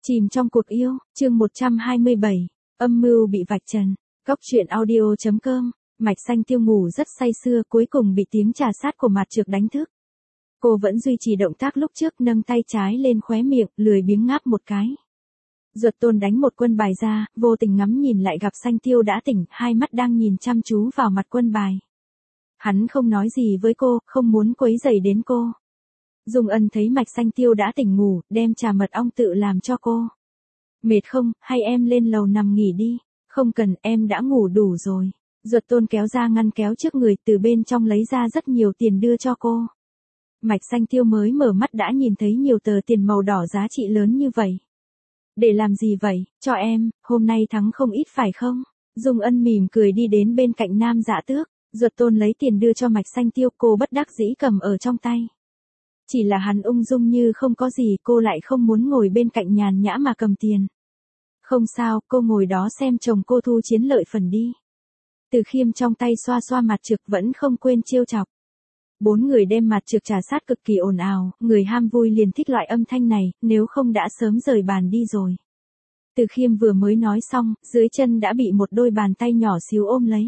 Chìm trong cuộc yêu, chương 127, âm mưu bị vạch trần. Góc truyện audio.com, Mạch Xanh Tiêu ngủ rất say sưa, cuối cùng bị tiếng trà sát của mặt trược đánh thức. Cô vẫn duy trì động tác lúc trước, nâng tay trái lên khóe miệng, lười biếng ngáp một cái. Duật Tôn đánh một quân bài ra, vô tình ngắm nhìn lại gặp Xanh Tiêu đã tỉnh, hai mắt đang nhìn chăm chú vào mặt quân bài. Hắn không nói gì với cô, không muốn quấy rầy đến cô. Dung Ân thấy Mạch Xanh Tiêu đã tỉnh ngủ, đem trà mật ong tự làm cho cô. Mệt không, hay em lên lầu nằm nghỉ đi. Không cần, em đã ngủ đủ rồi. Duật Tôn kéo ra ngăn kéo trước người, từ bên trong lấy ra rất nhiều tiền đưa cho cô. Mạch Xanh Tiêu mới mở mắt đã nhìn thấy nhiều tờ tiền màu đỏ giá trị lớn như vậy. Để làm gì vậy, cho em, hôm nay thắng không ít phải không? Dung Ân mỉm cười đi đến bên cạnh Nam Dạ Tước. Duật Tôn lấy tiền đưa cho Mạch Xanh Tiêu, cô bất đắc dĩ cầm ở trong tay. Chỉ là hắn ung dung như không có gì, cô lại không muốn ngồi bên cạnh nhàn nhã mà cầm tiền. Không sao, cô ngồi đó xem chồng cô thu chiến lợi phần đi. Từ Khiêm trong tay xoa xoa mặt trược vẫn không quên trêu chọc. Bốn người đem mặt trược trà sát cực kỳ ồn ào, người ham vui liền thích loại âm thanh này, nếu không đã sớm rời bàn đi rồi. Từ Khiêm vừa mới nói xong, dưới chân đã bị một đôi bàn tay nhỏ xíu ôm lấy.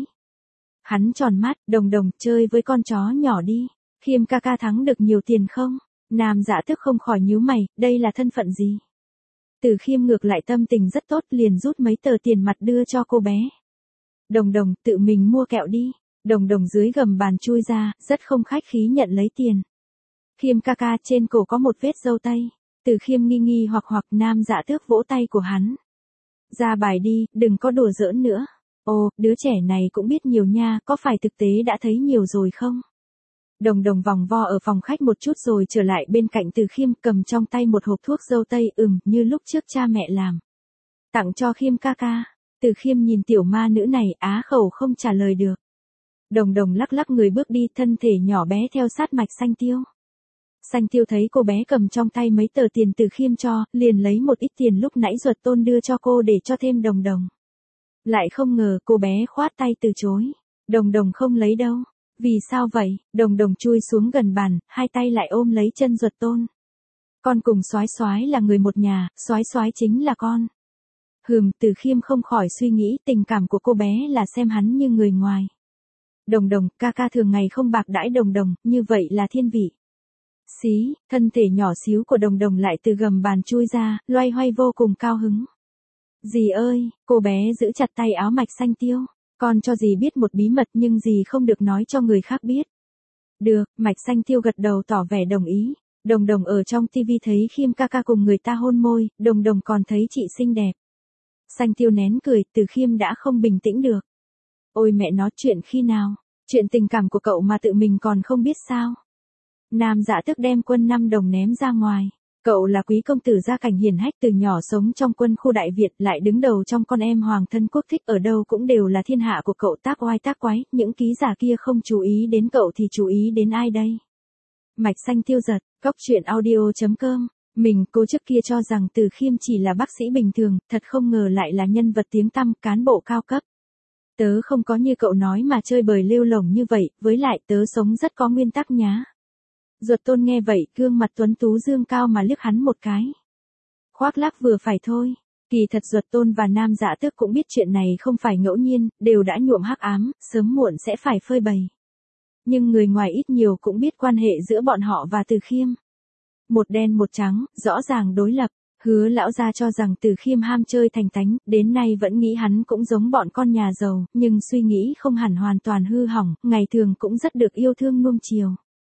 Hắn tròn mắt, Đồng Đồng, chơi với con chó nhỏ đi. Khiêm ca ca thắng được nhiều tiền không? Nam Dạ Tước không khỏi nhíu mày, đây là thân phận gì? Từ Khiêm ngược lại tâm tình rất tốt, liền rút mấy tờ tiền mặt đưa cho cô bé. Đồng Đồng, tự mình mua kẹo đi. Đồng Đồng dưới gầm bàn chui ra, rất không khách khí nhận lấy tiền. Khiêm ca ca, trên cổ có một vết râu tây. Từ Khiêm nghi nghi hoặc Nam Dạ Tước vỗ tay của hắn. Ra bài đi, đừng có đùa giỡn nữa. Ồ, đứa trẻ này cũng biết nhiều nha, có phải thực tế đã thấy nhiều rồi không? Đồng Đồng vòng vo ở phòng khách một chút rồi trở lại bên cạnh Từ Khiêm, cầm trong tay một hộp thuốc dâu tây, như lúc trước cha mẹ làm. Tặng cho Khiêm ca ca. Từ Khiêm nhìn tiểu ma nữ này, á khẩu không trả lời được. Đồng Đồng lắc lắc người bước đi, thân thể nhỏ bé theo sát Mạch Xanh Tiêu. Xanh Tiêu thấy cô bé cầm trong tay mấy tờ tiền Từ Khiêm cho, liền lấy một ít tiền lúc nãy Duật Tôn đưa cho cô để cho thêm Đồng Đồng. Lại không ngờ cô bé khoát tay từ chối. Đồng Đồng không lấy đâu. Vì sao vậy? Đồng Đồng chui xuống gần bàn, hai tay lại ôm lấy chân Duật Tôn. Con cùng Soái Soái là người một nhà, Soái Soái chính là con. Từ Khiêm không khỏi suy nghĩ, tình cảm của cô bé là xem hắn như người ngoài. Đồng Đồng, ca ca thường ngày không bạc đãi Đồng Đồng, như vậy là thiên vị. Xí, thân thể nhỏ xíu của Đồng Đồng lại từ gầm bàn chui ra, loay hoay vô cùng cao hứng. Dì ơi, cô bé giữ chặt tay áo Mạch Xanh Tiêu. Con cho dì biết một bí mật nhưng dì không được nói cho người khác biết. Được, Mạch Xanh Tiêu gật đầu tỏ vẻ đồng ý. Đồng Đồng ở trong tivi thấy Khiêm ca ca cùng người ta hôn môi, Đồng Đồng còn thấy chị xinh đẹp. Xanh Tiêu nén cười, Từ Khiêm đã không bình tĩnh được. Ôi mẹ nó, chuyện khi nào? Chuyện tình cảm của cậu mà tự mình còn không biết sao? Nam Dạ Tước đem quân 5 đồng ném ra ngoài. Cậu là quý công tử gia cảnh hiển hách, từ nhỏ sống trong quân khu Đại Việt, lại đứng đầu trong con em hoàng thân quốc thích, ở đâu cũng đều là thiên hạ của cậu. Tác oai tác quái, những ký giả kia không chú ý đến cậu thì chú ý đến ai đây? Mạch Xanh Tiêu giật, góc truyện audio.com. Cô trước kia cho rằng Từ Khiêm chỉ là bác sĩ bình thường, thật không ngờ lại là nhân vật tiếng tăm, cán bộ cao cấp. Tớ không có như cậu nói mà chơi bời lêu lổng như vậy, với lại tớ sống rất có nguyên tắc nhá. Duật Tôn nghe vậy, gương mặt tuấn tú dương cao mà liếc hắn một cái. Khoác lác vừa phải thôi. Kỳ thật Duật Tôn và Nam Dạ Tước cũng biết chuyện này không phải ngẫu nhiên, đều đã nhuộm hắc ám, sớm muộn sẽ phải phơi bày. Nhưng người ngoài ít nhiều cũng biết quan hệ giữa bọn họ và Từ Khiêm. Một đen một trắng, rõ ràng đối lập. Hứa lão gia cho rằng Từ Khiêm ham chơi thành tánh, đến nay vẫn nghĩ hắn cũng giống bọn con nhà giàu, nhưng suy nghĩ không hẳn hoàn toàn hư hỏng, ngày thường cũng rất được yêu thương nuông chiều.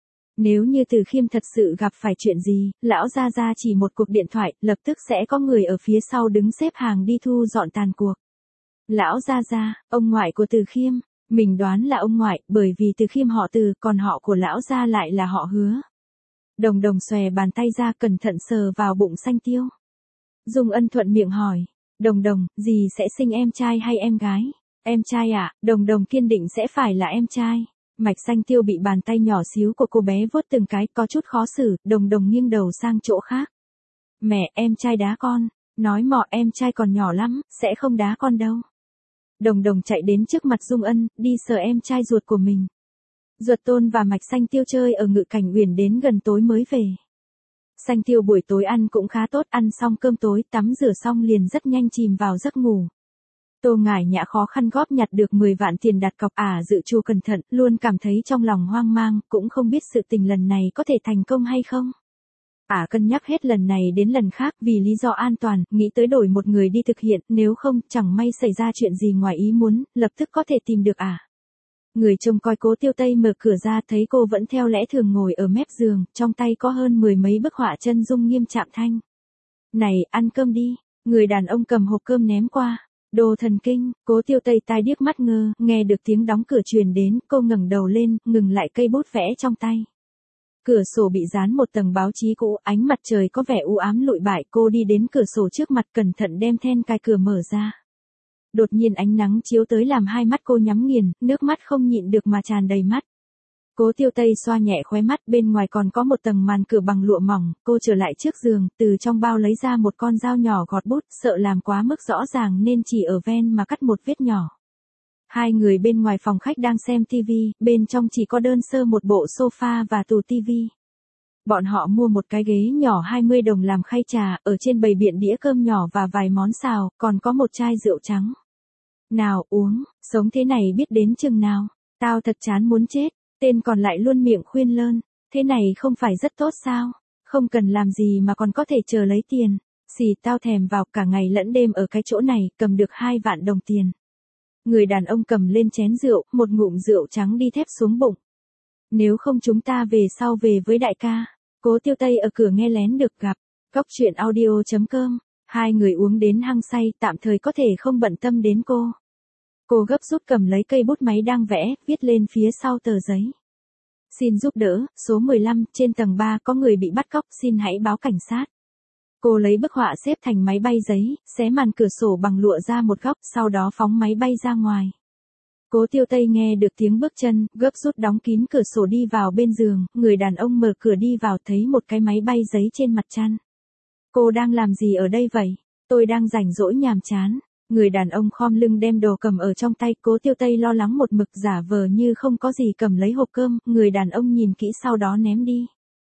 Nếu như Từ Khiêm thật sự gặp phải chuyện gì, lão gia chỉ một cuộc điện thoại, lập tức sẽ có người ở phía sau đứng xếp hàng đi thu dọn tàn cuộc. Lão gia, ông ngoại của Từ Khiêm, mình đoán là ông ngoại, bởi vì Từ Khiêm họ Từ, còn họ của lão gia lại là họ Hứa. Đồng Đồng xòe bàn tay ra cẩn thận sờ vào bụng Xanh Tiêu. Dung Ân thuận miệng hỏi, Đồng Đồng, dì sẽ sinh em trai hay em gái? Em trai ạ, Đồng Đồng kiên định sẽ phải là em trai. Mạch Xanh Tiêu bị bàn tay nhỏ xíu của cô bé vuốt từng cái, có chút khó xử, Đồng Đồng nghiêng đầu sang chỗ khác. Mẹ, em trai đá con. Nói mọ, em trai còn nhỏ lắm, sẽ không đá con đâu. Đồng Đồng chạy đến trước mặt Dung Ân, đi sờ em trai ruột của mình. Duật Tôn và Mạch Xanh Tiêu chơi ở Ngự Cảnh Uyển đến gần tối mới về. Xanh Tiêu buổi tối ăn cũng khá tốt, ăn xong cơm tối, tắm rửa xong liền rất nhanh chìm vào giấc ngủ. Tô Ngải Nhã khó khăn góp nhặt được 10 vạn tiền đặt cọc dự trù cẩn thận, luôn cảm thấy trong lòng hoang mang, cũng không biết sự tình lần này có thể thành công hay không. Cân nhắc hết lần này đến lần khác vì lý do an toàn, nghĩ tới đổi một người đi thực hiện, nếu không, chẳng may xảy ra chuyện gì ngoài ý muốn, lập tức có thể tìm được Người trông coi Cố Tiêu Tây mở cửa ra thấy cô vẫn theo lẽ thường ngồi ở mép giường, trong tay có hơn 10 mấy bức họa chân dung Nghiêm Trạm Thanh. Này, ăn cơm đi, người đàn ông cầm hộp cơm ném qua. Đồ thần kinh, Cố Tiêu Tây tai điếc mắt ngơ, nghe được tiếng đóng cửa truyền đến, cô ngẩng đầu lên, ngừng lại cây bút vẽ trong tay. Cửa sổ bị dán một tầng báo chí cũ, ánh mặt trời có vẻ u ám lụi bại, cô đi đến cửa sổ trước mặt cẩn thận đem then cài cửa mở ra. Đột nhiên ánh nắng chiếu tới làm hai mắt cô nhắm nghiền, nước mắt không nhịn được mà tràn đầy mắt. Cố Tiêu Tây xoa nhẹ khóe mắt, bên ngoài còn có một tầng màn cửa bằng lụa mỏng, cô trở lại trước giường, từ trong bao lấy ra một con dao nhỏ gọt bút, sợ làm quá mức rõ ràng nên chỉ ở ven mà cắt một vết nhỏ. Hai người bên ngoài phòng khách đang xem tivi, bên trong chỉ có đơn sơ một bộ sofa và tủ tivi. Bọn họ mua một cái ghế nhỏ 20 đồng làm khay trà, ở trên bày biện đĩa cơm nhỏ và vài món xào, còn có một chai rượu trắng. Nào uống, sống thế này biết đến chừng nào, tao thật chán muốn chết, tên còn lại luôn miệng khuyên lơn, thế này không phải rất tốt sao, không cần làm gì mà còn có thể chờ lấy tiền, tao thèm vào cả ngày lẫn đêm ở cái chỗ này, cầm được 2 vạn đồng tiền. Người đàn ông cầm lên chén rượu, một ngụm rượu trắng đi thép xuống bụng. Nếu không chúng ta về sau về với đại ca. Cố Tiêu Tây ở cửa nghe lén được gặp. Góc chuyện audio.com. Hai người uống đến hăng say, tạm thời có thể không bận tâm đến cô. Cô gấp rút cầm lấy cây bút máy đang vẽ, viết lên phía sau tờ giấy. Xin giúp đỡ, số 15, trên tầng 3 có người bị bắt cóc, xin hãy báo cảnh sát. Cô lấy bức họa xếp thành máy bay giấy, xé màn cửa sổ bằng lụa ra một góc, sau đó phóng máy bay ra ngoài. Cố Tiêu Tây nghe được tiếng bước chân, gấp rút đóng kín cửa sổ đi vào bên giường, người đàn ông mở cửa đi vào thấy một cái máy bay giấy trên mặt chăn. Cô đang làm gì ở đây vậy? Tôi đang rảnh rỗi nhàm chán. Người đàn ông khom lưng đem đồ cầm ở trong tay, Cố Tiêu Tây lo lắng một mực giả vờ như không có gì cầm lấy hộp cơm, người đàn ông nhìn kỹ sau đó ném đi.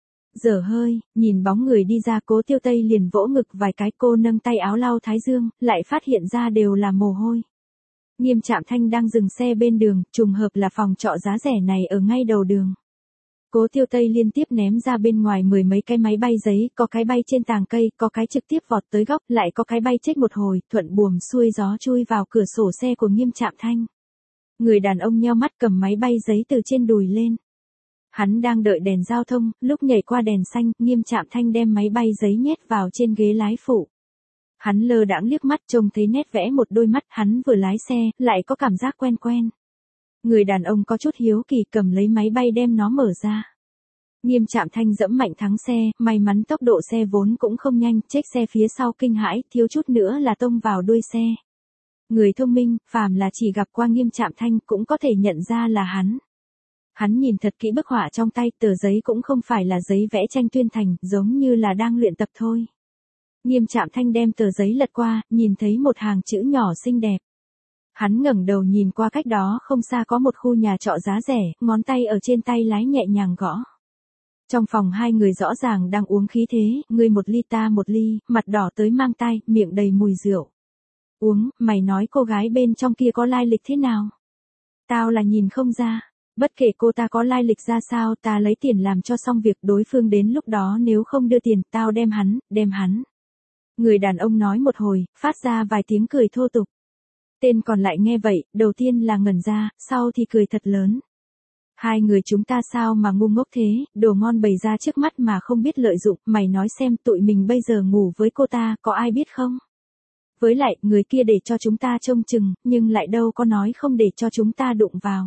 Dở hơi, nhìn bóng người đi ra Cố Tiêu Tây liền vỗ ngực vài cái, cô nâng tay áo lau thái dương, lại phát hiện ra đều là mồ hôi. Nghiêm Trạm Thanh đang dừng xe bên đường, trùng hợp là phòng trọ giá rẻ này ở ngay đầu đường. Cố Tiêu Tây liên tiếp ném ra bên ngoài 10 mấy cái máy bay giấy, có cái bay trên tàng cây, có cái trực tiếp vọt tới góc, lại có cái bay chết một hồi, thuận buồm xuôi gió chui vào cửa sổ xe của Nghiêm Trạm Thanh. Người đàn ông nheo mắt cầm máy bay giấy từ trên đùi lên. Hắn đang đợi đèn giao thông, lúc nhảy qua đèn xanh, Nghiêm Trạm Thanh đem máy bay giấy nhét vào trên ghế lái phụ. Hắn lơ đãng liếc mắt trông thấy nét vẽ một đôi mắt, hắn vừa lái xe, lại có cảm giác quen quen. Người đàn ông có chút hiếu kỳ cầm lấy máy bay đem nó mở ra. Nghiêm Trạm Thanh dẫm mạnh thắng xe, may mắn tốc độ xe vốn cũng không nhanh, chiếc xe phía sau kinh hãi, thiếu chút nữa là tông vào đuôi xe. Người thông minh, phàm là chỉ gặp qua Nghiêm Trạm Thanh cũng có thể nhận ra là hắn. Hắn nhìn thật kỹ bức họa trong tay, tờ giấy cũng không phải là giấy vẽ tranh tuyên thành, giống như là đang luyện tập thôi. Nghiêm Trạm Thanh đem tờ giấy lật qua, nhìn thấy một hàng chữ nhỏ xinh đẹp. Hắn ngẩng đầu nhìn qua cách đó không xa có một khu nhà trọ giá rẻ, ngón tay ở trên tay lái nhẹ nhàng gõ. Trong phòng hai người rõ ràng đang uống khí thế, ngươi một ly ta một ly, mặt đỏ tới mang tai, miệng đầy mùi rượu. Uống, mày nói cô gái bên trong kia có lai lịch thế nào? Tao là nhìn không ra. Bất kể cô ta có lai lịch ra sao, ta lấy tiền làm cho xong việc, đối phương đến lúc đó nếu không đưa tiền, tao đem hắn. Người đàn ông nói một hồi, phát ra vài tiếng cười thô tục. Tên còn lại nghe vậy, đầu tiên là ngẩn ra, sau thì cười thật lớn. Hai người chúng ta sao mà ngu ngốc thế, đồ ngon bày ra trước mắt mà không biết lợi dụng, mày nói xem tụi mình bây giờ ngủ với cô ta, có ai biết không? Với lại, người kia để cho chúng ta trông chừng, nhưng lại đâu có nói không để cho chúng ta đụng vào.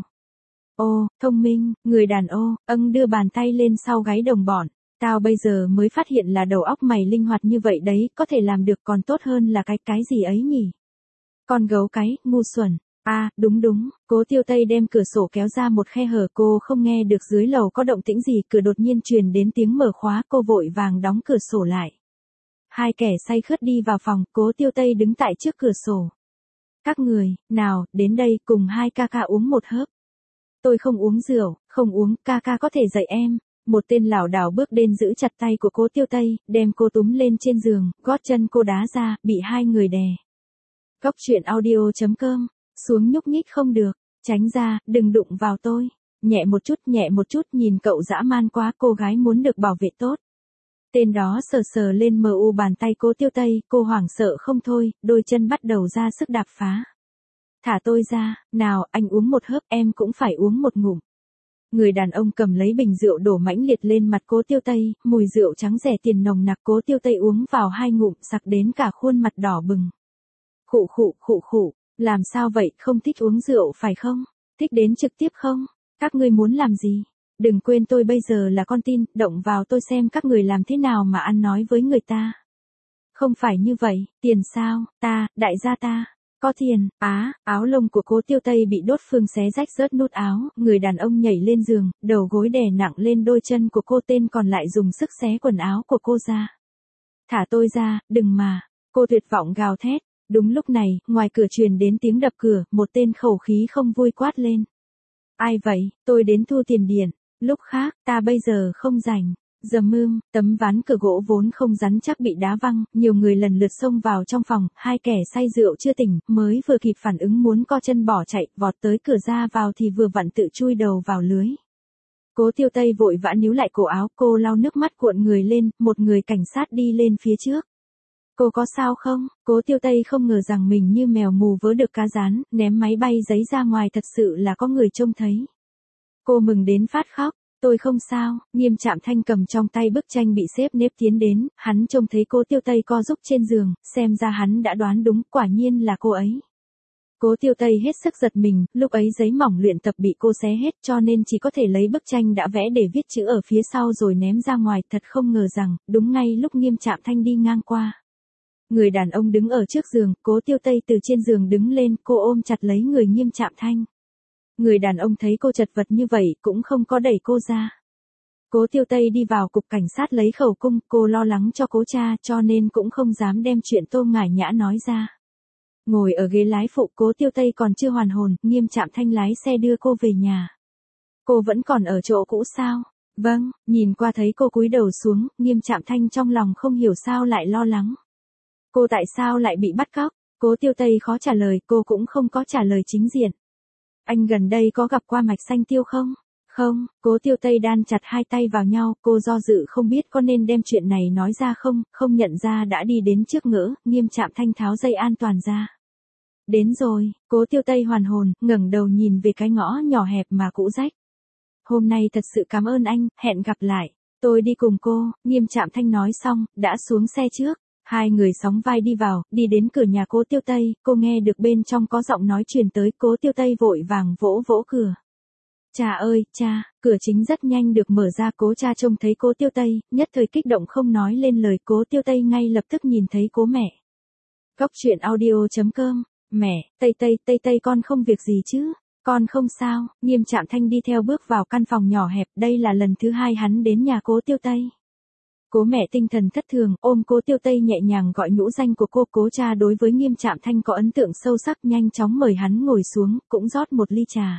Ô, thông minh, người đàn đưa bàn tay lên sau gáy đồng bọn. Tao bây giờ mới phát hiện là đầu óc mày linh hoạt như vậy đấy, có thể làm được còn tốt hơn là cái gì ấy nhỉ? Con gấu cái, ngu xuẩn. Đúng, Cố Tiêu Tây đem cửa sổ kéo ra một khe hở, cô không nghe được dưới lầu có động tĩnh gì, cửa đột nhiên truyền đến tiếng mở khóa, cô vội vàng đóng cửa sổ lại. Hai kẻ say khướt đi vào phòng, Cố Tiêu Tây đứng tại trước cửa sổ. Các người, nào, đến đây, cùng hai ca ca uống một hớp. Tôi không uống rượu, không uống, ca ca có thể dạy em. Một tên lảo đảo bước đến giữ chặt tay của Cố Tiêu Tây, đem cô túm lên trên giường, gót chân cô đá ra, bị hai người đè. Góc truyện audio.com, xuống nhúc nhích không được, tránh ra, đừng đụng vào tôi. Nhẹ một chút nhìn cậu dã man quá, cô gái muốn được bảo vệ tốt. Tên đó sờ sờ lên bàn tay Cố Tiêu Tây, cô hoảng sợ không thôi, đôi chân bắt đầu ra sức đạp phá. Thả tôi ra, nào, anh uống một hớp, em cũng phải uống một ngụm. Người đàn ông cầm lấy bình rượu đổ mãnh liệt lên mặt Cố Tiêu Tây, mùi rượu trắng rẻ tiền nồng nặc. Cố Tiêu Tây uống vào 2 ngụm, sặc đến cả khuôn mặt đỏ bừng. Khụ, làm sao vậy, không thích uống rượu phải không? Thích đến trực tiếp không? Các ngươi muốn làm gì? Đừng quên tôi bây giờ là con tin, động vào tôi xem các người làm thế nào mà ăn nói với người ta. Không phải như vậy, tiền sao, đại gia ta. Có tiền, áo lông của Cố Tiêu Tây bị đốt phương xé rách rớt nút áo, người đàn ông nhảy lên giường, đầu gối đè nặng lên đôi chân của cô, tên còn lại dùng sức xé quần áo của cô ra. Thả tôi ra, đừng mà, cô tuyệt vọng gào thét. Đúng lúc này, ngoài cửa truyền đến tiếng đập cửa, một tên khẩu khí không vui quát lên. Ai vậy, tôi đến thu tiền điện, lúc khác, ta bây giờ không rảnh. Tấm ván cửa gỗ vốn không rắn chắc bị đá văng, nhiều người lần lượt xông vào trong phòng, hai kẻ say rượu chưa tỉnh, mới vừa kịp phản ứng muốn co chân bỏ chạy, vọt tới cửa ra vào thì vừa vặn tự chui đầu vào lưới. Cố Tiêu Tây vội vã níu lại cổ áo, cô lau nước mắt cuộn người lên, một người cảnh sát đi lên phía trước. Cô có sao không? Cố Tiêu Tây không ngờ rằng mình như mèo mù vớ được cá rán, ném máy bay giấy ra ngoài, thật sự là có người trông thấy. Cô mừng đến phát khóc. Tôi không sao. Nghiêm Trạm Thanh cầm trong tay bức tranh bị xếp nếp tiến đến, hắn trông thấy Cố Tiêu Tây co giúp trên giường, xem ra hắn đã đoán đúng, quả nhiên là cô ấy. Cố Tiêu Tây hết sức giật mình, lúc ấy giấy mỏng luyện tập bị cô xé hết cho nên chỉ có thể lấy bức tranh đã vẽ để viết chữ ở phía sau rồi ném ra ngoài, thật không ngờ rằng, đúng ngay lúc Nghiêm Trạm Thanh đi ngang qua. Người đàn ông đứng ở trước giường, Cố Tiêu Tây từ trên giường đứng lên, cô ôm chặt lấy người Nghiêm Trạm Thanh. Người đàn ông thấy cô chật vật như vậy, cũng không có đẩy cô ra. Cố Tiêu Tây đi vào cục cảnh sát lấy khẩu cung, cô lo lắng cho Cố cha cho nên cũng không dám đem chuyện Tô Ngải Nhã nói ra. Ngồi ở ghế lái phụ, Cố Tiêu Tây còn chưa hoàn hồn, Nghiêm Trạm Thanh lái xe đưa cô về nhà. Cô vẫn còn ở chỗ cũ sao? Vâng, nhìn qua thấy cô cúi đầu xuống, Nghiêm Trạm Thanh trong lòng không hiểu sao lại lo lắng. Cô tại sao lại bị bắt cóc? Cố Tiêu Tây khó trả lời, cô cũng không có trả lời chính diện. Anh gần đây có gặp qua Mạch Xanh Tiêu không? Không, Cố Tiêu Tây đan chặt hai tay vào nhau, cô do dự không biết có nên đem chuyện này nói ra không nhận ra đã đi đến trước ngỡ, Nghiêm Trạm Thanh tháo dây an toàn ra. Đến rồi, Cố Tiêu Tây hoàn hồn, ngẩng đầu nhìn về cái ngõ nhỏ hẹp mà cũ rách. Hôm nay thật sự cảm ơn anh, hẹn gặp lại. Tôi đi cùng cô, Nghiêm Trạm Thanh nói xong, đã xuống xe trước. Hai người sóng vai đi vào, đi đến cửa nhà Cố Tiêu Tây, cô nghe được bên trong có giọng nói truyền tới, Cố Tiêu Tây vội vàng vỗ vỗ cửa. Cha ơi, cha, cửa chính rất nhanh được mở ra, Cố cha trông thấy Cố Tiêu Tây, nhất thời kích động không nói lên lời, Cố Tiêu Tây ngay lập tức nhìn thấy Cố mẹ. Góc truyện audio.com, mẹ, Tây con không việc gì chứ, con không sao. Nghiêm Trạm Thanh đi theo bước vào căn phòng nhỏ hẹp, đây là lần thứ hai hắn đến nhà Cố Tiêu Tây. Cố mẹ tinh thần thất thường, ôm Cố Tiêu Tây nhẹ nhàng gọi nhũ danh của cô. Cố cha đối với Nghiêm Trạm Thanh có ấn tượng sâu sắc, nhanh chóng mời hắn ngồi xuống, cũng rót một ly trà.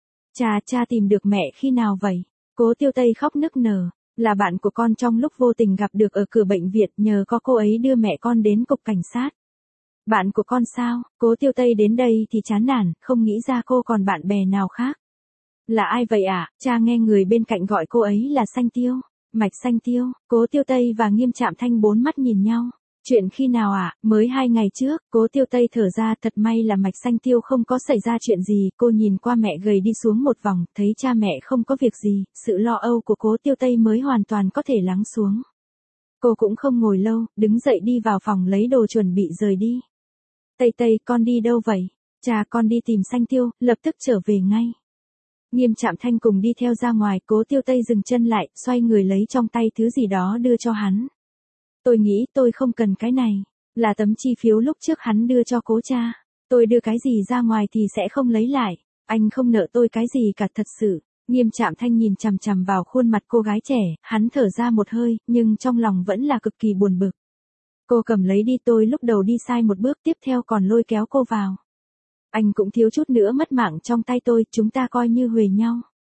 Cha tìm được mẹ khi nào vậy? Cố Tiêu Tây khóc nức nở, là bạn của con trong lúc vô tình gặp được ở cửa bệnh viện, nhờ có cô ấy đưa mẹ con đến cục cảnh sát. Bạn của con sao? Cố Tiêu Tây đến đây thì chán nản, không nghĩ ra cô còn bạn bè nào khác. Là ai vậy ạ? Cha nghe người bên cạnh gọi cô ấy là Xanh Tiêu. Mạch Xanh Tiêu. Cố Tiêu Tây và Nghiêm Trạm Thanh bốn mắt nhìn nhau. Chuyện khi nào ạ? Mới 2 ngày trước. Cố Tiêu Tây thở ra, thật may là Mạch Xanh Tiêu không có xảy ra chuyện gì. Cô nhìn qua mẹ gầy đi xuống một vòng, thấy cha mẹ không có việc gì, sự lo âu của Cố Tiêu Tây mới hoàn toàn có thể lắng xuống. Cô cũng không ngồi lâu, đứng dậy đi vào phòng lấy đồ chuẩn bị rời đi. Tây, con đi đâu vậy? Cha, con đi tìm Xanh Tiêu, lập tức trở về ngay. Nghiêm Trạm Thanh cùng đi theo ra ngoài, Cố Tiêu Tây dừng chân lại, xoay người lấy trong tay thứ gì đó đưa cho hắn. Tôi nghĩ tôi không cần cái này, là tấm chi phiếu lúc trước hắn đưa cho Cố cha. Tôi đưa cái gì ra ngoài thì sẽ không lấy lại, anh không nợ tôi cái gì cả thật sự. Nghiêm Trạm Thanh nhìn chằm chằm vào khuôn mặt cô gái trẻ, hắn thở ra một hơi, nhưng trong lòng vẫn là cực kỳ buồn bực. Cô cầm lấy đi, tôi lúc đầu đi sai một bước, tiếp theo còn lôi kéo cô vào. Anh cũng thiếu chút nữa mất mạng trong tay tôi, chúng ta coi như huề nhau.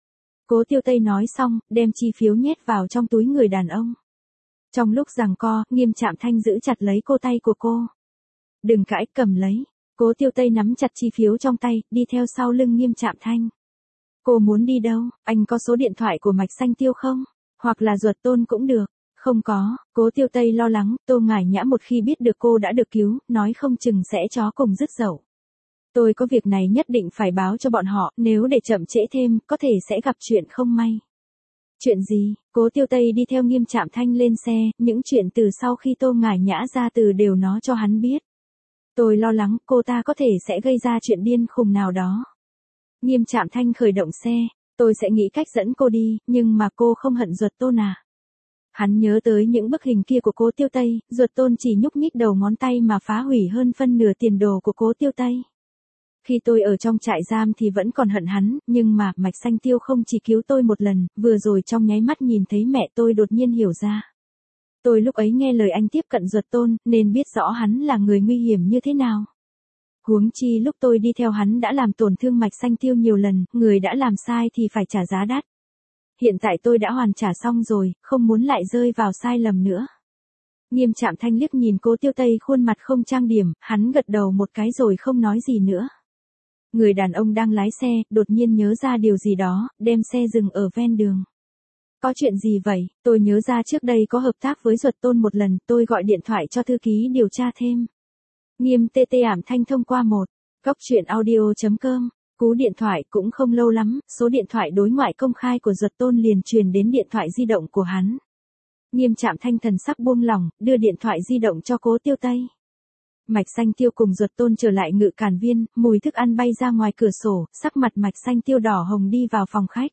Cố Tiêu Tây nói xong, đem chi phiếu nhét vào trong túi người đàn ông. Trong lúc giằng co, Nghiêm Trạm Thanh giữ chặt lấy cô tay của cô. Đừng cãi, cầm lấy. Cố Tiêu Tây nắm chặt chi phiếu trong tay, đi theo sau lưng Nghiêm Trạm Thanh. Cô muốn đi đâu? Anh có số điện thoại của Mạch Xanh Tiêu không? Hoặc là Duật Tôn cũng được. Không có. Cố Tiêu Tây lo lắng, Tô Ngải Nhã một khi biết được cô đã được cứu, nói không chừng sẽ chó cùng dứt dậu. Tôi có việc này nhất định phải báo cho bọn họ, nếu để chậm trễ thêm, có thể sẽ gặp chuyện không may. Chuyện gì? Cố Tiêu Tây đi theo Nghiêm Trạm Thanh lên xe, những chuyện từ sau khi Tô Ngải Nhã ra từ đều nói cho hắn biết. Tôi lo lắng cô ta có thể sẽ gây ra chuyện điên khùng nào đó. Nghiêm Trạm Thanh khởi động xe, tôi sẽ nghĩ cách dẫn cô đi, nhưng mà cô không hận Duật Tôn à? Hắn nhớ tới những bức hình kia của Cố Tiêu Tây, Duật Tôn chỉ nhúc nhích đầu ngón tay mà phá hủy hơn phân nửa tiền đồ của Cố Tiêu Tây. Khi tôi ở trong trại giam thì vẫn còn hận hắn, nhưng mà Mạch Xanh Tiêu không chỉ cứu tôi một lần, vừa rồi trong nháy mắt nhìn thấy mẹ tôi đột nhiên hiểu ra. Tôi lúc ấy nghe lời anh tiếp cận Duật Tôn, nên biết rõ hắn là người nguy hiểm như thế nào. Huống chi lúc tôi đi theo hắn đã làm tổn thương Mạch Xanh Tiêu nhiều lần, người đã làm sai thì phải trả giá đắt. Hiện tại tôi đã hoàn trả xong rồi, không muốn lại rơi vào sai lầm nữa. Nghiêm Trạm Thanh liếc nhìn Cố Tiêu Tây khuôn mặt không trang điểm, hắn gật đầu một cái rồi không nói gì nữa. Người đàn ông đang lái xe, đột nhiên nhớ ra điều gì đó, đem xe dừng ở ven đường. Có chuyện gì vậy? Tôi nhớ ra trước đây có hợp tác với Duật Tôn một lần, tôi gọi điện thoại cho thư ký điều tra thêm. Nghiêm TT ảm thanh thông qua góc truyện audio.com. Cú điện thoại cũng không lâu lắm, số điện thoại đối ngoại công khai của Duật Tôn liền truyền đến điện thoại di động của hắn. Nghiêm Trạm Thanh thần sắc buông lỏng, đưa điện thoại di động cho Cố Tiêu Tây. Mạch Xanh Tiêu cùng Duật Tôn trở lại ngự càn viên, mùi thức ăn bay ra ngoài cửa sổ, sắc mặt Mạch Xanh Tiêu đỏ hồng đi vào phòng khách.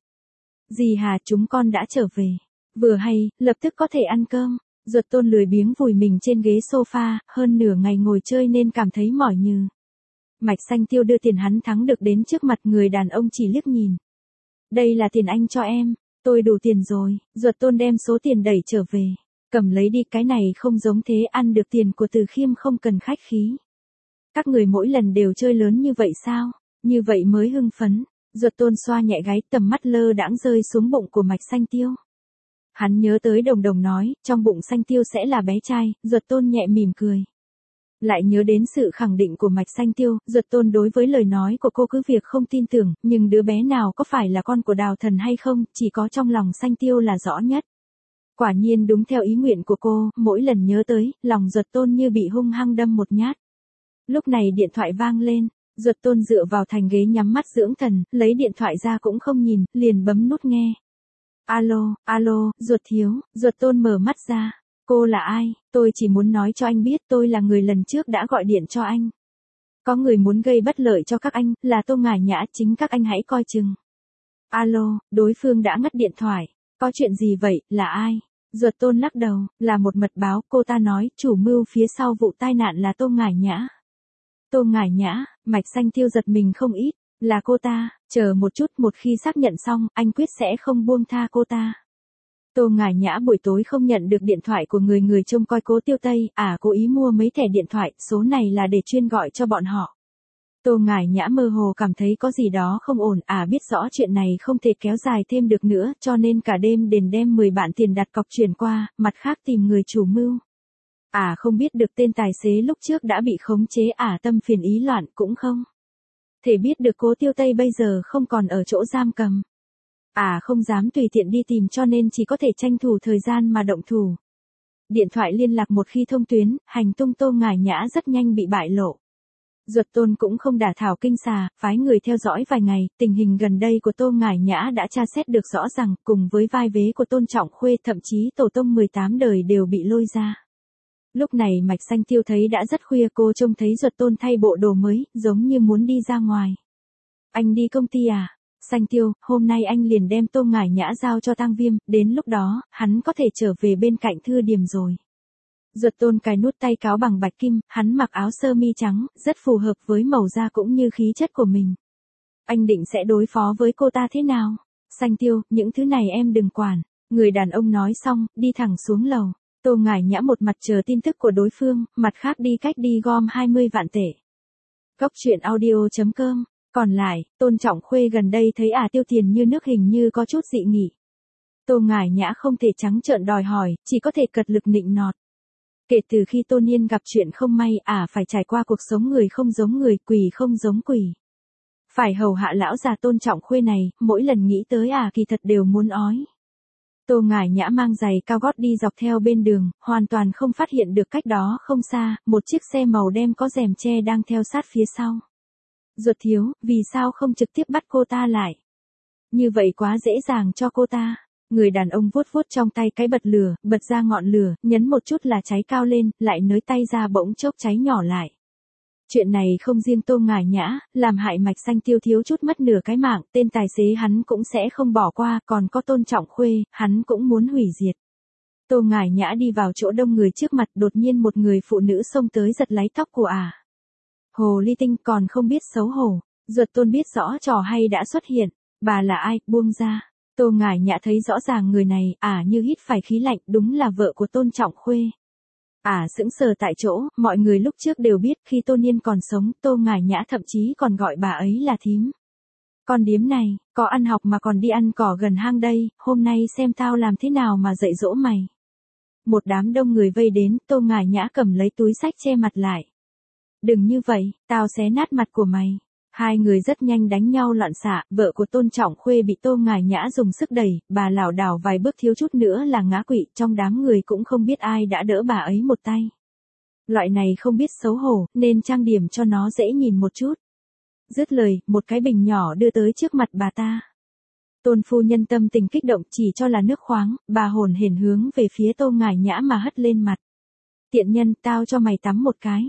Dì Hà, chúng con đã trở về. Vừa hay, lập tức có thể ăn cơm. Duật Tôn lười biếng vùi mình trên ghế sofa, hơn nửa ngày ngồi chơi nên cảm thấy mỏi nhừ. Mạch Xanh Tiêu đưa tiền hắn thắng được đến trước mặt người đàn ông chỉ liếc nhìn. Đây là tiền anh cho em, tôi đủ tiền rồi. Duật Tôn đem số tiền đẩy trở về. Cầm lấy đi, cái này không giống thế, ăn được tiền của Từ Khiêm không cần khách khí. Các người mỗi lần đều chơi lớn như vậy sao? Như vậy mới hưng phấn. Duật Tôn xoa nhẹ gáy, tầm mắt lơ đãng rơi xuống bụng của Mạch Xanh Tiêu. Hắn nhớ tới Đồng Đồng nói, trong bụng Xanh Tiêu sẽ là bé trai, Duật Tôn nhẹ mỉm cười. Lại nhớ đến sự khẳng định của Mạch Xanh Tiêu, Duật Tôn đối với lời nói của cô cứ việc không tin tưởng, nhưng đứa bé nào có phải là con của Đào Thần hay không, chỉ có trong lòng Xanh Tiêu là rõ nhất. Quả nhiên đúng theo ý nguyện của cô, mỗi lần nhớ tới, lòng Duật Tôn như bị hung hăng đâm một nhát. Lúc này điện thoại vang lên, Duật Tôn dựa vào thành ghế nhắm mắt dưỡng thần, lấy điện thoại ra cũng không nhìn, liền bấm nút nghe. Alo, Duật thiếu. Duật Tôn mở mắt ra. Cô là ai? Tôi chỉ muốn nói cho anh biết tôi là người lần trước đã gọi điện cho anh. Có người muốn gây bất lợi cho các anh, là Tô Ngải Nhã, chính các anh hãy coi chừng. Alo, đối phương đã ngắt điện thoại. Có chuyện gì vậy, là ai? Duật Tôn lắc đầu, là một mật báo, cô ta nói, chủ mưu phía sau vụ tai nạn là Tô Ngải Nhã. Tô Ngải Nhã, Mạch Xanh Tiêu giật mình không ít, là cô ta, chờ một chút, một khi xác nhận xong, anh quyết sẽ không buông tha cô ta. Tô Ngải Nhã buổi tối không nhận được điện thoại của người trông coi Cố Tiêu Tây, cố ý mua mấy thẻ điện thoại, số này là để chuyên gọi cho bọn họ. Tô Ngải Nhã mơ hồ cảm thấy có gì đó không ổn, biết rõ chuyện này không thể kéo dài thêm được nữa, cho nên cả đêm đền đem 10 vạn tiền đặt cọc chuyển qua, mặt khác tìm người chủ mưu. Không biết được tên tài xế lúc trước đã bị khống chế, tâm phiền ý loạn cũng không thể biết được Cố Tiêu Tây bây giờ không còn ở chỗ giam cầm. Không dám tùy tiện đi tìm cho nên chỉ có thể tranh thủ thời gian mà động thủ. Điện thoại liên lạc một khi thông tuyến, hành tung Tô Ngải Nhã rất nhanh bị bại lộ. Duật Tôn cũng không đả thảo kinh xà, phái người theo dõi vài ngày, tình hình gần đây của Tô Ngải Nhã đã tra xét được rõ ràng, cùng với vai vế của Tôn Trọng Khuê, thậm chí tổ tông 18 đời đều bị lôi ra. Lúc này Mạch Xanh Tiêu thấy đã rất khuya, cô trông thấy Duật Tôn thay bộ đồ mới, giống như muốn đi ra ngoài. Anh đi công ty à? Xanh Tiêu, hôm nay anh liền đem Tô Ngải Nhã giao cho Tang Viêm, đến lúc đó, hắn có thể trở về bên cạnh Thư Điềm rồi. Duật Tôn cài nút tay cáo bằng bạch kim, hắn mặc áo sơ mi trắng, rất phù hợp với màu da cũng như khí chất của mình. Anh định sẽ đối phó với cô ta thế nào? Xanh Tiêu, những thứ này em đừng quản. Người đàn ông nói xong, đi thẳng xuống lầu. Tô Ngải Nhã một mặt chờ tin tức của đối phương, mặt khác đi cách đi gom 20 vạn tệ. Góc truyện audio.com Còn lại, Tôn Trọng Khuê gần đây thấy tiêu tiền như nước hình như có chút dị nghị. Tô Ngải Nhã không thể trắng trợn đòi hỏi, chỉ có thể cật lực nịnh nọt. Kể từ khi Tô Niên gặp chuyện không may, phải trải qua cuộc sống người không giống người, quỷ không giống quỷ. Phải hầu hạ lão già Tôn Trọng Khuê này, mỗi lần nghĩ tới kỳ thật đều muốn ói. Tô Ngải Nhã mang giày cao gót đi dọc theo bên đường, hoàn toàn không phát hiện được cách đó không xa, một chiếc xe màu đen có rèm che đang theo sát phía sau. Ruột thiếu, vì sao không trực tiếp bắt cô ta lại? Như vậy quá dễ dàng cho cô ta. Người đàn ông vuốt vuốt trong tay cái bật lửa, bật ra ngọn lửa, nhấn một chút là cháy cao lên, lại nới tay ra bỗng chốc cháy nhỏ lại. Chuyện này không riêng Tô Ngải Nhã, làm hại Mạch Xanh Tiêu thiếu chút mất nửa cái mạng, tên tài xế hắn cũng sẽ không bỏ qua, còn có Tôn Trọng Khuê, hắn cũng muốn hủy diệt. Tô Ngải Nhã đi vào chỗ đông người trước mặt, đột nhiên một người phụ nữ xông tới giật lấy tóc của Hồ ly tinh còn không biết xấu hổ, Duật Tôn biết rõ trò hay đã xuất hiện, bà là ai, buông ra. Tô Ngải Nhã thấy rõ ràng người này, như hít phải khí lạnh, đúng là vợ của Tôn Trọng Khuê. Sững sờ tại chỗ, mọi người lúc trước đều biết khi Tô Niên còn sống, Tô Ngải Nhã thậm chí còn gọi bà ấy là thím. Con điếm này, có ăn học mà còn đi ăn cỏ gần hang đây, hôm nay xem tao làm thế nào mà dạy dỗ mày. Một đám đông người vây đến, Tô Ngải Nhã cầm lấy túi xách che mặt lại. Đừng như vậy, tao xé nát mặt của mày. Hai người rất nhanh đánh nhau loạn xạ, vợ của Tôn Trọng Khuê bị Tô Ngải Nhã dùng sức đẩy, bà lảo đảo vài bước thiếu chút nữa là ngã quỵ, trong đám người cũng không biết ai đã đỡ bà ấy một tay. Loại này không biết xấu hổ, nên trang điểm cho nó dễ nhìn một chút. Dứt lời, một cái bình nhỏ đưa tới trước mặt bà ta. Tôn phu nhân tâm tình kích động chỉ cho là nước khoáng, bà hồn hển hướng về phía Tô Ngải Nhã mà hất lên mặt. Tiện nhân, tao cho mày tắm một cái.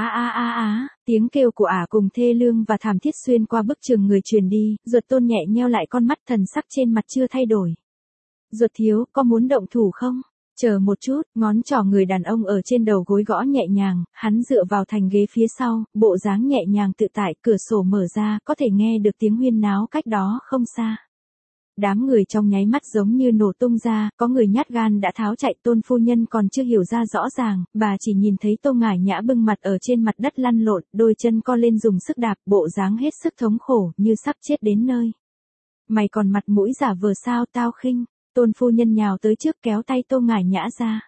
Tiếng kêu của cùng thê lương và thảm thiết xuyên qua bức tường người truyền đi, Duật Tôn nhẹ nheo lại con mắt, thần sắc trên mặt chưa thay đổi. Duật thiếu, có muốn động thủ không? Chờ một chút, ngón trỏ người đàn ông ở trên đầu gối gõ nhẹ nhàng, hắn dựa vào thành ghế phía sau, bộ dáng nhẹ nhàng tự tại, cửa sổ mở ra, có thể nghe được tiếng huyên náo cách đó không xa. Đám người trong nháy mắt giống như nổ tung ra, có người nhát gan đã tháo chạy. Tôn phu nhân còn chưa hiểu ra rõ ràng, bà chỉ nhìn thấy Tô Ngải Nhã bưng mặt ở trên mặt đất lăn lộn, đôi chân co lên dùng sức đạp, bộ dáng hết sức thống khổ, như sắp chết đến nơi. Mày còn mặt mũi giả vờ sao, tao khinh. Tôn phu nhân nhào tới trước kéo tay Tô Ngải Nhã ra.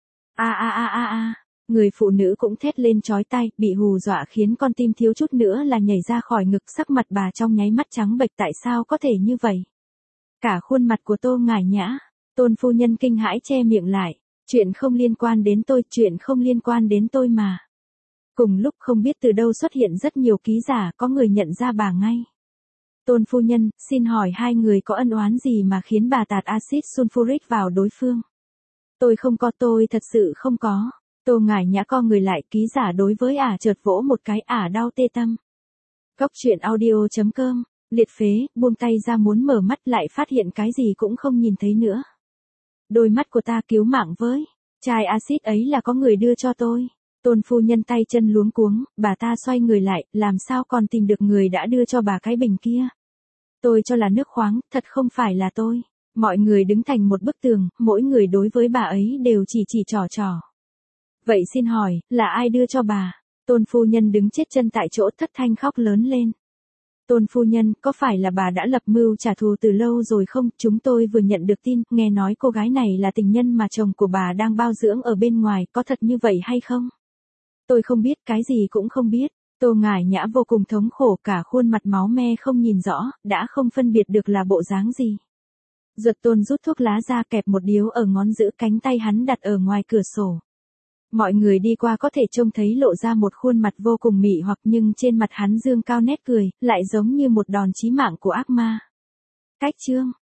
Người phụ nữ cũng thét lên chói tai, bị hù dọa khiến con tim thiếu chút nữa là nhảy ra khỏi ngực, sắc mặt bà trong nháy mắt trắng bệch, tại sao có thể như vậy? Cả khuôn mặt của Tô Ngải Nhã, Tôn phu nhân kinh hãi che miệng lại, chuyện không liên quan đến tôi, chuyện không liên quan đến tôi mà. Cùng lúc không biết từ đâu xuất hiện rất nhiều ký giả, có người nhận ra bà ngay. Tôn phu nhân, xin hỏi hai người có ân oán gì mà khiến bà tạt axit sulfuric vào đối phương? Tôi không có, tôi thật sự không có. Tô Ngải Nhã co người lại, ký giả đối với chợt vỗ một cái, đau tê tâm. Góc truyện audio.com. Liệt phế, buông tay ra muốn mở mắt lại phát hiện cái gì cũng không nhìn thấy nữa. Đôi mắt của ta, cứu mạng với. Chai axit ấy là có người đưa cho tôi. Tôn phu nhân tay chân luống cuống, bà ta xoay người lại, làm sao còn tìm được người đã đưa cho bà cái bình kia. Tôi cho là nước khoáng, thật không phải là tôi. Mọi người đứng thành một bức tường, mỗi người đối với bà ấy đều chỉ trò. Vậy xin hỏi, là ai đưa cho bà? Tôn phu nhân đứng chết chân tại chỗ, thất thanh khóc lớn lên. Tôn phu nhân, có phải là bà đã lập mưu trả thù từ lâu rồi không? Chúng tôi vừa nhận được tin, nghe nói cô gái này là tình nhân mà chồng của bà đang bao dưỡng ở bên ngoài, có thật như vậy hay không? Tôi không biết, cái gì cũng không biết. Tô Ngải Nhã vô cùng thống khổ, cả khuôn mặt máu me không nhìn rõ, đã không phân biệt được là bộ dáng gì. Duật Tôn rút thuốc lá ra, kẹp một điếu ở ngón giữa, cánh tay hắn đặt ở ngoài cửa sổ. Mọi người đi qua có thể trông thấy lộ ra một khuôn mặt vô cùng mị hoặc, nhưng trên mặt hắn dương cao nét cười, lại giống như một đòn chí mạng của ác ma. Cách chương